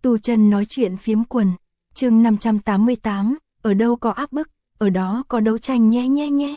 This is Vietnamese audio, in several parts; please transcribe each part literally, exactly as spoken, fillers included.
Tu chân nói chuyện phiếm quần, chương năm trăm tám mươi tám, ở đâu có áp bức, ở đó có đấu tranh nhé nhé nhé.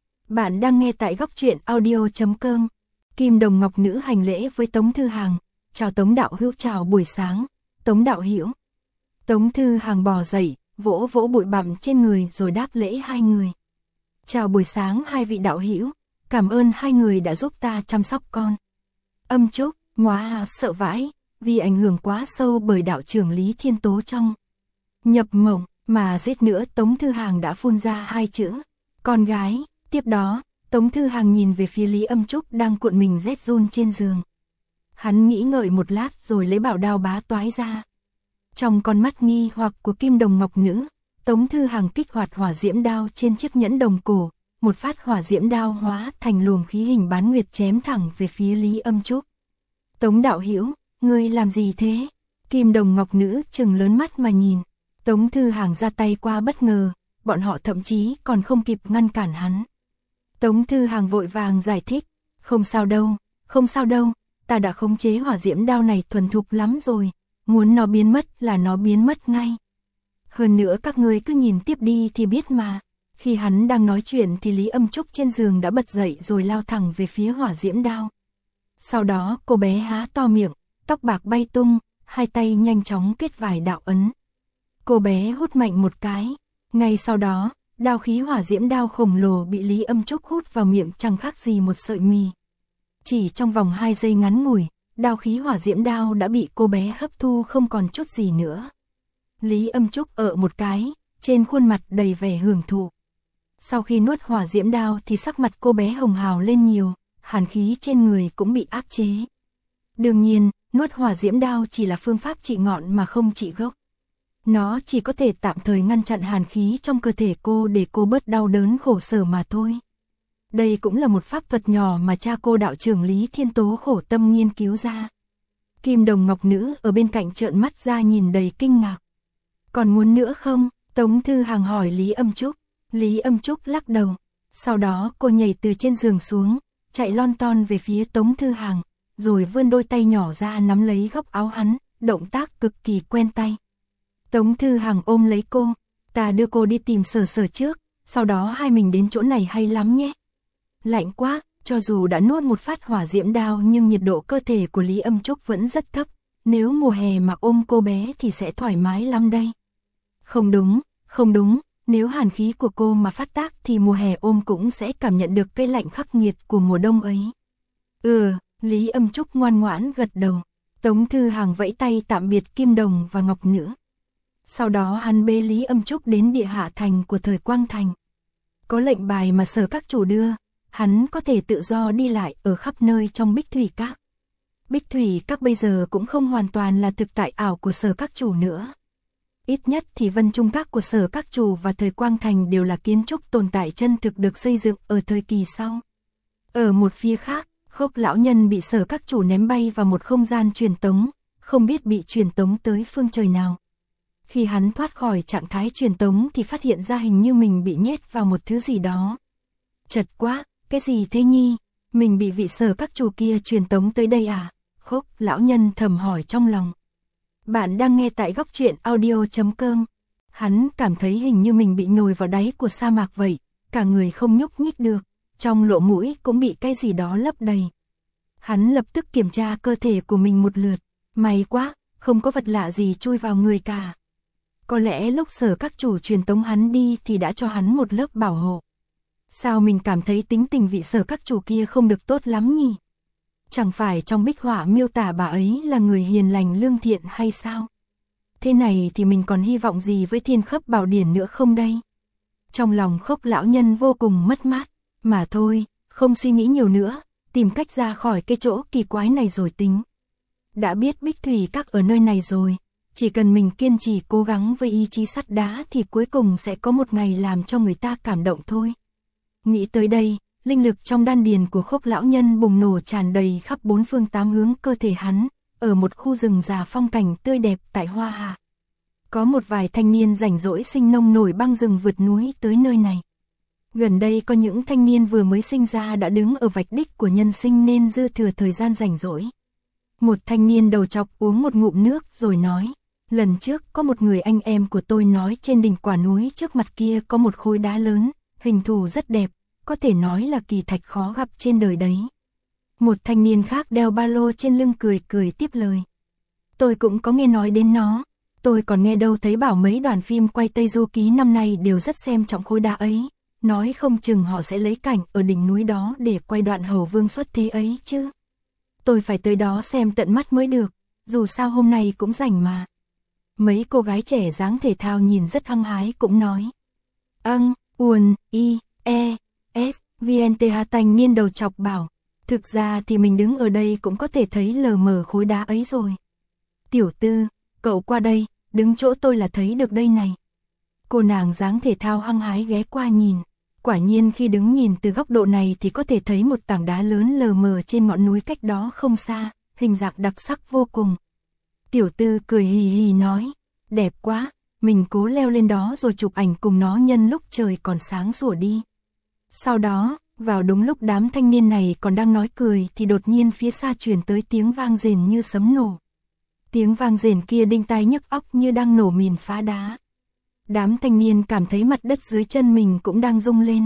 Bạn đang nghe tại góc truyện audio.com. Kim Đồng Ngọc Nữ hành lễ với Tống Thư Hàng. Chào Tống đạo hữu, chào buổi sáng, Tống đạo hữu. Tống Thư Hàng bò dậy, vỗ vỗ bụi bặm trên người rồi đáp lễ hai người. Chào buổi sáng hai vị đạo hữu, cảm ơn hai người đã giúp ta chăm sóc con. Âm Trúc, Ngoá sợ vãi, vì ảnh hưởng quá sâu bởi đạo trưởng Lý Thiên Tố trong nhập mộng mà giết nữa. Tống Thư Hàng đã phun ra hai chữ con gái. Tiếp đó, Tống Thư Hàng nhìn về phía Lý Âm Trúc đang cuộn mình rét run trên giường. Hắn nghĩ ngợi một lát rồi lấy bảo đao bá toái ra. Trong con mắt nghi hoặc của Kim Đồng Ngọc Nữ, Tống Thư Hàng kích hoạt hỏa diễm đao trên chiếc nhẫn đồng cổ, một phát hỏa diễm đao hóa thành luồng khí hình bán nguyệt chém thẳng về phía Lý Âm Trúc. Tống đạo hữu, ngươi làm gì thế? Kim Đồng Ngọc Nữ trừng lớn mắt mà nhìn. Tống Thư Hàng ra tay qua bất ngờ, bọn họ thậm chí còn không kịp ngăn cản hắn. Tống Thư Hàng vội vàng giải thích, không sao đâu, không sao đâu, ta đã khống chế hỏa diễm đao này thuần thục lắm rồi, muốn nó biến mất là nó biến mất ngay. Hơn nữa các ngươi cứ nhìn tiếp đi thì biết mà. Khi hắn đang nói chuyện thì Lý Âm Trúc trên giường đã bật dậy rồi lao thẳng về phía hỏa diễm đao. Sau đó cô bé há to miệng, tóc bạc bay tung, hai tay nhanh chóng kết vài đạo ấn. Cô bé hút mạnh một cái, ngay sau đó, đao khí hỏa diễm đao khổng lồ bị Lý Âm Trúc hút vào miệng chẳng khác gì một sợi mì. Chỉ trong vòng hai giây ngắn ngủi, đao khí hỏa diễm đao đã bị cô bé hấp thu không còn chút gì nữa. Lý Âm Trúc ợ một cái, trên khuôn mặt đầy vẻ hưởng thụ. Sau khi nuốt hỏa diễm đao thì sắc mặt cô bé hồng hào lên nhiều, hàn khí trên người cũng bị áp chế. Đương nhiên, nuốt hỏa diễm đao chỉ là phương pháp trị ngọn mà không trị gốc. Nó chỉ có thể tạm thời ngăn chặn hàn khí trong cơ thể cô để cô bớt đau đớn khổ sở mà thôi. Đây cũng là một pháp thuật nhỏ mà cha cô đạo trưởng Lý Thiên Tố khổ tâm nghiên cứu ra. Kim Đồng Ngọc Nữ ở bên cạnh trợn mắt ra nhìn đầy kinh ngạc. Còn muốn nữa không? Tống Thư Hàng hỏi Lý Âm Trúc. Lý Âm Trúc lắc đầu. Sau đó cô nhảy từ trên giường xuống, chạy lon ton về phía Tống Thư Hàng, rồi vươn đôi tay nhỏ ra nắm lấy góc áo hắn, động tác cực kỳ quen tay. Tống Thư Hàng ôm lấy cô, ta đưa cô đi tìm Sở Sở trước, sau đó hai mình đến chỗ này hay lắm nhé. Lạnh quá, cho dù đã nuốt một phát hỏa diễm đao nhưng nhiệt độ cơ thể của Lý Âm Trúc vẫn rất thấp, nếu mùa hè mà ôm cô bé thì sẽ thoải mái lắm đây. Không đúng, không đúng, nếu hàn khí của cô mà phát tác thì mùa hè ôm cũng sẽ cảm nhận được cái lạnh khắc nghiệt của mùa đông ấy. Ừ, Lý Âm Trúc ngoan ngoãn gật đầu. Tống Thư Hàng vẫy tay tạm biệt Kim Đồng và Ngọc Nữ. Sau đó hắn bê Lý Âm Trúc đến địa hạ thành của Thời Quang Thành. Có lệnh bài mà Sở các chủ đưa, hắn có thể tự do đi lại ở khắp nơi trong Bích Thủy Các. Bích Thủy Các bây giờ cũng không hoàn toàn là thực tại ảo của Sở các chủ nữa. Ít nhất thì Vân Trung Các của Sở các chủ và Thời Quang Thành đều là kiến trúc tồn tại chân thực được xây dựng ở thời kỳ sau. Ở một phía khác, Khốc lão nhân bị Sở các chủ ném bay vào một không gian truyền tống, không biết bị truyền tống tới phương trời nào. Khi hắn thoát khỏi trạng thái truyền tống thì phát hiện ra hình như mình bị nhét vào một thứ gì đó. Chật quá, cái gì thế nhi? Mình bị vị Sở các chủ kia truyền tống tới đây à? Khốc lão nhân thầm hỏi trong lòng. Bạn đang nghe tại góc truyện audio.com. Hắn cảm thấy hình như mình bị nhồi vào đáy của sa mạc vậy, cả người không nhúc nhích được, trong lỗ mũi cũng bị cái gì đó lấp đầy. Hắn lập tức kiểm tra cơ thể của mình một lượt, may quá, không có vật lạ gì chui vào người cả. Có lẽ lúc Sở các chủ truyền tống hắn đi thì đã cho hắn một lớp bảo hộ. Sao mình cảm thấy tính tình vị Sở các chủ kia không được tốt lắm nhỉ? Chẳng phải trong bích họa miêu tả bà ấy là người hiền lành lương thiện hay sao? Thế này thì mình còn hy vọng gì với Thiên Khấp Bảo Điển nữa không đây? Trong lòng Khốc lão nhân vô cùng mất mát, mà thôi, không suy nghĩ nhiều nữa, tìm cách ra khỏi cái chỗ kỳ quái này rồi tính. Đã biết Bích Thủy Các ở nơi này rồi, chỉ cần mình kiên trì cố gắng với ý chí sắt đá thì cuối cùng sẽ có một ngày làm cho người ta cảm động thôi. Nghĩ tới đây, linh lực trong đan điền của Khốc lão nhân bùng nổ tràn đầy khắp bốn phương tám hướng cơ thể hắn, ở một khu rừng già phong cảnh tươi đẹp tại Hoa Hà. Có một vài thanh niên rảnh rỗi sinh nông nổi băng rừng vượt núi tới nơi này. Gần đây có những thanh niên vừa mới sinh ra đã đứng ở vạch đích của nhân sinh nên dư thừa thời gian rảnh rỗi. Một thanh niên đầu trọc uống một ngụm nước rồi nói, Lần trước có một người anh em của tôi nói trên đỉnh quả núi trước mặt kia có một khối đá lớn, hình thù rất đẹp, có thể nói là kỳ thạch khó gặp trên đời đấy. Một thanh niên khác đeo ba lô trên lưng cười cười tiếp lời. Tôi cũng có nghe nói đến nó, tôi còn nghe đâu thấy bảo mấy đoàn phim quay Tây Du Ký năm nay đều rất xem trọng khối đá ấy, nói không chừng họ sẽ lấy cảnh ở đỉnh núi đó để quay đoạn Hầu Vương xuất thế ấy chứ. Tôi phải tới đó xem tận mắt mới được, dù sao hôm nay cũng rảnh mà. Mấy cô gái trẻ dáng thể thao nhìn rất hăng hái cũng nói. Âng, uồn, y, e, s, vnth thanh niên đầu chọc bảo. Thực ra thì mình đứng ở đây cũng có thể thấy lờ mờ khối đá ấy rồi. Tiểu Tư, cậu qua đây, đứng chỗ tôi là thấy được đây này. Cô nàng dáng thể thao hăng hái ghé qua nhìn. Quả nhiên khi đứng nhìn từ góc độ này thì có thể thấy một tảng đá lớn lờ mờ trên ngọn núi cách đó không xa, hình dạng đặc sắc vô cùng. Tiểu Tư cười hì hì nói, đẹp quá, mình cố leo lên đó rồi chụp ảnh cùng nó nhân lúc trời còn sáng sủa đi. Sau đó, vào đúng lúc đám thanh niên này còn đang nói cười thì đột nhiên phía xa truyền tới tiếng vang rền như sấm nổ. Tiếng vang rền kia đinh tai nhức óc như đang nổ mìn phá đá. Đám thanh niên cảm thấy mặt đất dưới chân mình cũng đang rung lên.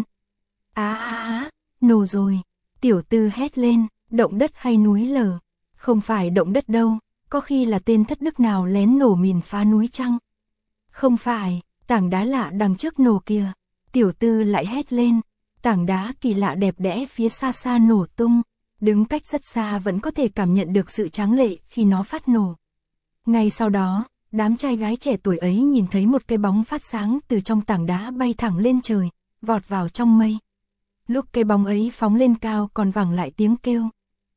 Á á á, nổ rồi. Tiểu Tư hét lên, động đất hay núi lở? Không phải động đất đâu, có khi là tên thất đức nào lén nổ mìn phá núi chăng? Không phải, tảng đá lạ đằng trước nổ kìa. Tiểu Tư lại hét lên, tảng đá kỳ lạ đẹp đẽ phía xa xa nổ tung. Đứng cách rất xa vẫn có thể cảm nhận được sự tráng lệ khi nó phát nổ. Ngay sau đó, đám trai gái trẻ tuổi ấy nhìn thấy một cái bóng phát sáng từ trong tảng đá bay thẳng lên trời, vọt vào trong mây. Lúc cái bóng ấy phóng lên cao còn vẳng lại tiếng kêu.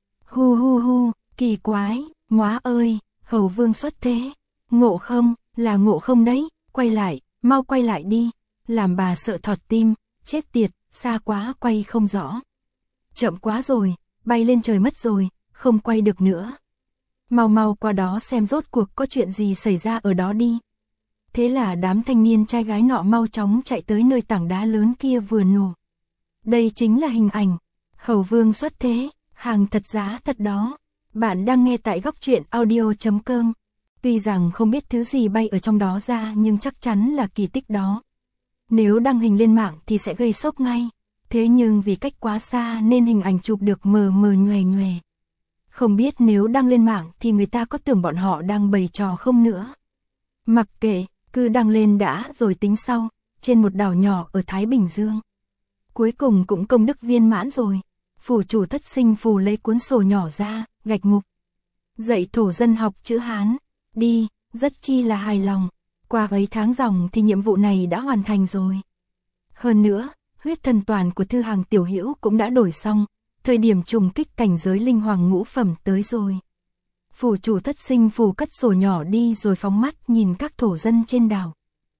Hu hu hu, kỳ quái, móa ơi, Hầu Vương xuất thế. Ngộ không, là Ngộ không đấy, quay lại, mau quay lại đi. Làm bà sợ thọt tim, chết tiệt, xa quá quay không rõ. Chậm quá rồi, bay lên trời mất rồi, không quay được nữa. Mau mau qua đó xem rốt cuộc có chuyện gì xảy ra ở đó đi. Thế là đám thanh niên trai gái nọ mau chóng chạy tới nơi tảng đá lớn kia vừa nổ. Đây chính là hình ảnh Hầu Vương xuất thế, hàng thật giá thật đó. Bạn đang nghe tại góc truyện audio chấm com. Tuy rằng không biết thứ gì bay ở trong đó ra nhưng chắc chắn là kỳ tích đó. Nếu đăng hình lên mạng thì sẽ gây sốc ngay. Thế nhưng vì cách quá xa nên hình ảnh chụp được mờ mờ nhòe nhòe. Không biết nếu đăng lên mạng thì người ta có tưởng bọn họ đang bày trò không nữa. Mặc kệ, cứ đăng lên đã rồi tính sau, trên một đảo nhỏ ở Thái Bình Dương. Cuối cùng cũng công đức viên mãn rồi. Phủ chủ Thất Sinh Phù lấy cuốn sổ nhỏ ra, gạch mục. Dạy thổ dân học chữ Hán, đi, rất chi là hài lòng. Qua mấy tháng ròng thì nhiệm vụ này đã hoàn thành rồi. Hơn nữa, huyết thần toàn của Thư Hàng Tiểu Hữu cũng đã đổi xong. Thời điểm trùng kích cảnh giới linh hoàng ngũ phẩm tới rồi. Phủ chủ Thất Sinh Phù cất sổ nhỏ đi rồi phóng mắt nhìn các thổ dân trên đảo.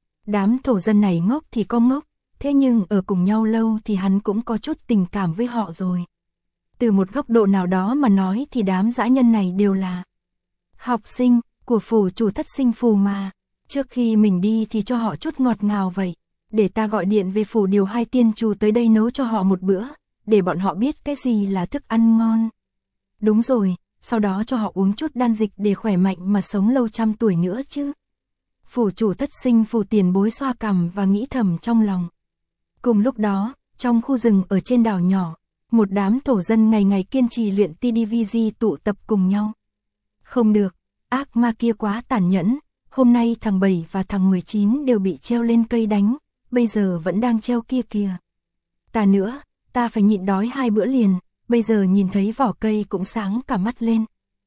Đám thổ dân này ngốc thì có ngốc, thế nhưng ở cùng nhau lâu thì hắn cũng có chút tình cảm với họ rồi. Từ một góc độ nào đó mà nói thì đám dã nhân này đều là học sinh của phủ chủ Thất Sinh Phù mà. Trước khi mình đi thì cho họ chút ngọt ngào vậy. Để ta gọi điện về phủ điều hai tiên chủ tới đây nấu cho họ một bữa. Để bọn họ biết cái gì là thức ăn ngon. Đúng rồi, sau đó cho họ uống chút đan dịch để khỏe mạnh mà sống lâu trăm tuổi nữa chứ. Phủ chủ Thất Sinh Phù tiền bối xoa cằm và nghĩ thầm trong lòng. Cùng lúc đó, trong khu rừng ở trên đảo nhỏ, một đám thổ dân ngày ngày kiên trì luyện tê đê vê giê tụ tập cùng nhau. Không được, ác ma kia quá tàn nhẫn, hôm nay thằng bảy và thằng mười chín đều bị treo lên cây đánh, bây giờ vẫn đang treo kia kìa. Ta nữa, ta phải nhịn đói hai bữa liền, bây giờ nhìn thấy vỏ cây cũng sáng cả mắt lên.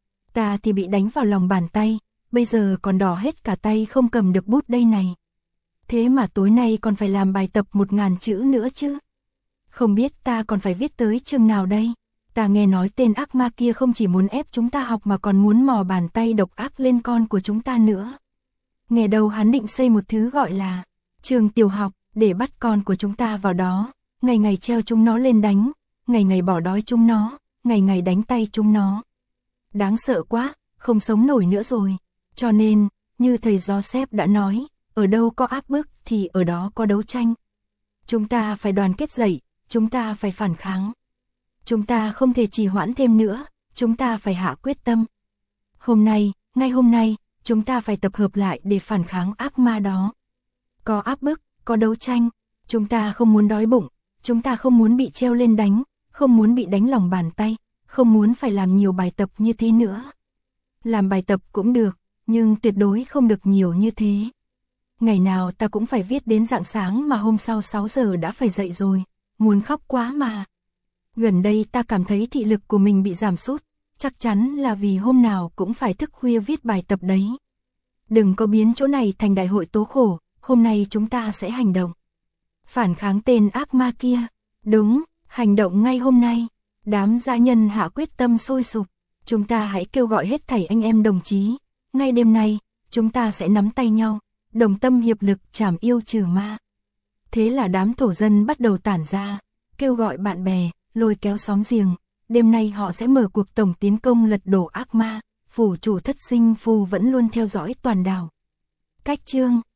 Ta thì bị đánh vào lòng bàn tay, bây giờ còn đỏ hết cả tay không cầm được bút đây này. Thế mà tối nay còn phải làm bài tập một ngàn chữ nữa chứ. Không biết ta còn phải viết tới chương nào đây. Ta nghe nói tên ác ma kia không chỉ muốn ép chúng ta học mà còn muốn mò bàn tay độc ác lên con của chúng ta nữa. Nghe đầu hắn định xây một thứ gọi là trường tiểu học để bắt con của chúng ta vào đó. Ngày ngày treo chúng nó lên đánh, ngày ngày bỏ đói chúng nó, ngày ngày đánh tay chúng nó. Đáng sợ quá, không sống nổi nữa rồi. Cho nên, như thầy Joseph đã nói, ở đâu có áp bức thì ở đó có đấu tranh. Chúng ta phải đoàn kết dậy, chúng ta phải phản kháng. Chúng ta không thể trì hoãn thêm nữa, chúng ta phải hạ quyết tâm. Hôm nay, ngay hôm nay, chúng ta phải tập hợp lại để phản kháng ác ma đó. Có áp bức, có đấu tranh, chúng ta không muốn đói bụng, chúng ta không muốn bị treo lên đánh, không muốn bị đánh lòng bàn tay, không muốn phải làm nhiều bài tập như thế nữa. Làm bài tập cũng được, nhưng tuyệt đối không được nhiều như thế. Ngày nào ta cũng phải viết đến rạng sáng mà hôm sau sáu giờ đã phải dậy rồi, muốn khóc quá mà. Gần đây ta cảm thấy thị lực của mình bị giảm sút, chắc chắn là vì hôm nào cũng phải thức khuya viết bài tập đấy. Đừng có biến chỗ này thành đại hội tố khổ, hôm nay chúng ta sẽ hành động. Phản kháng tên ác ma kia, đúng, hành động ngay hôm nay. Đám dã nhân hạ quyết tâm sôi sục, chúng ta hãy kêu gọi hết thảy anh em đồng chí. Ngay đêm nay, chúng ta sẽ nắm tay nhau, đồng tâm hiệp lực trảm yêu trừ ma. Thế là đám thổ dân bắt đầu tản ra, kêu gọi bạn bè, lôi kéo xóm giềng. Đêm nay họ sẽ mở cuộc tổng tiến công lật đổ ác ma, phủ chủ thất sinh phù vẫn luôn theo dõi toàn đảo. Cách chương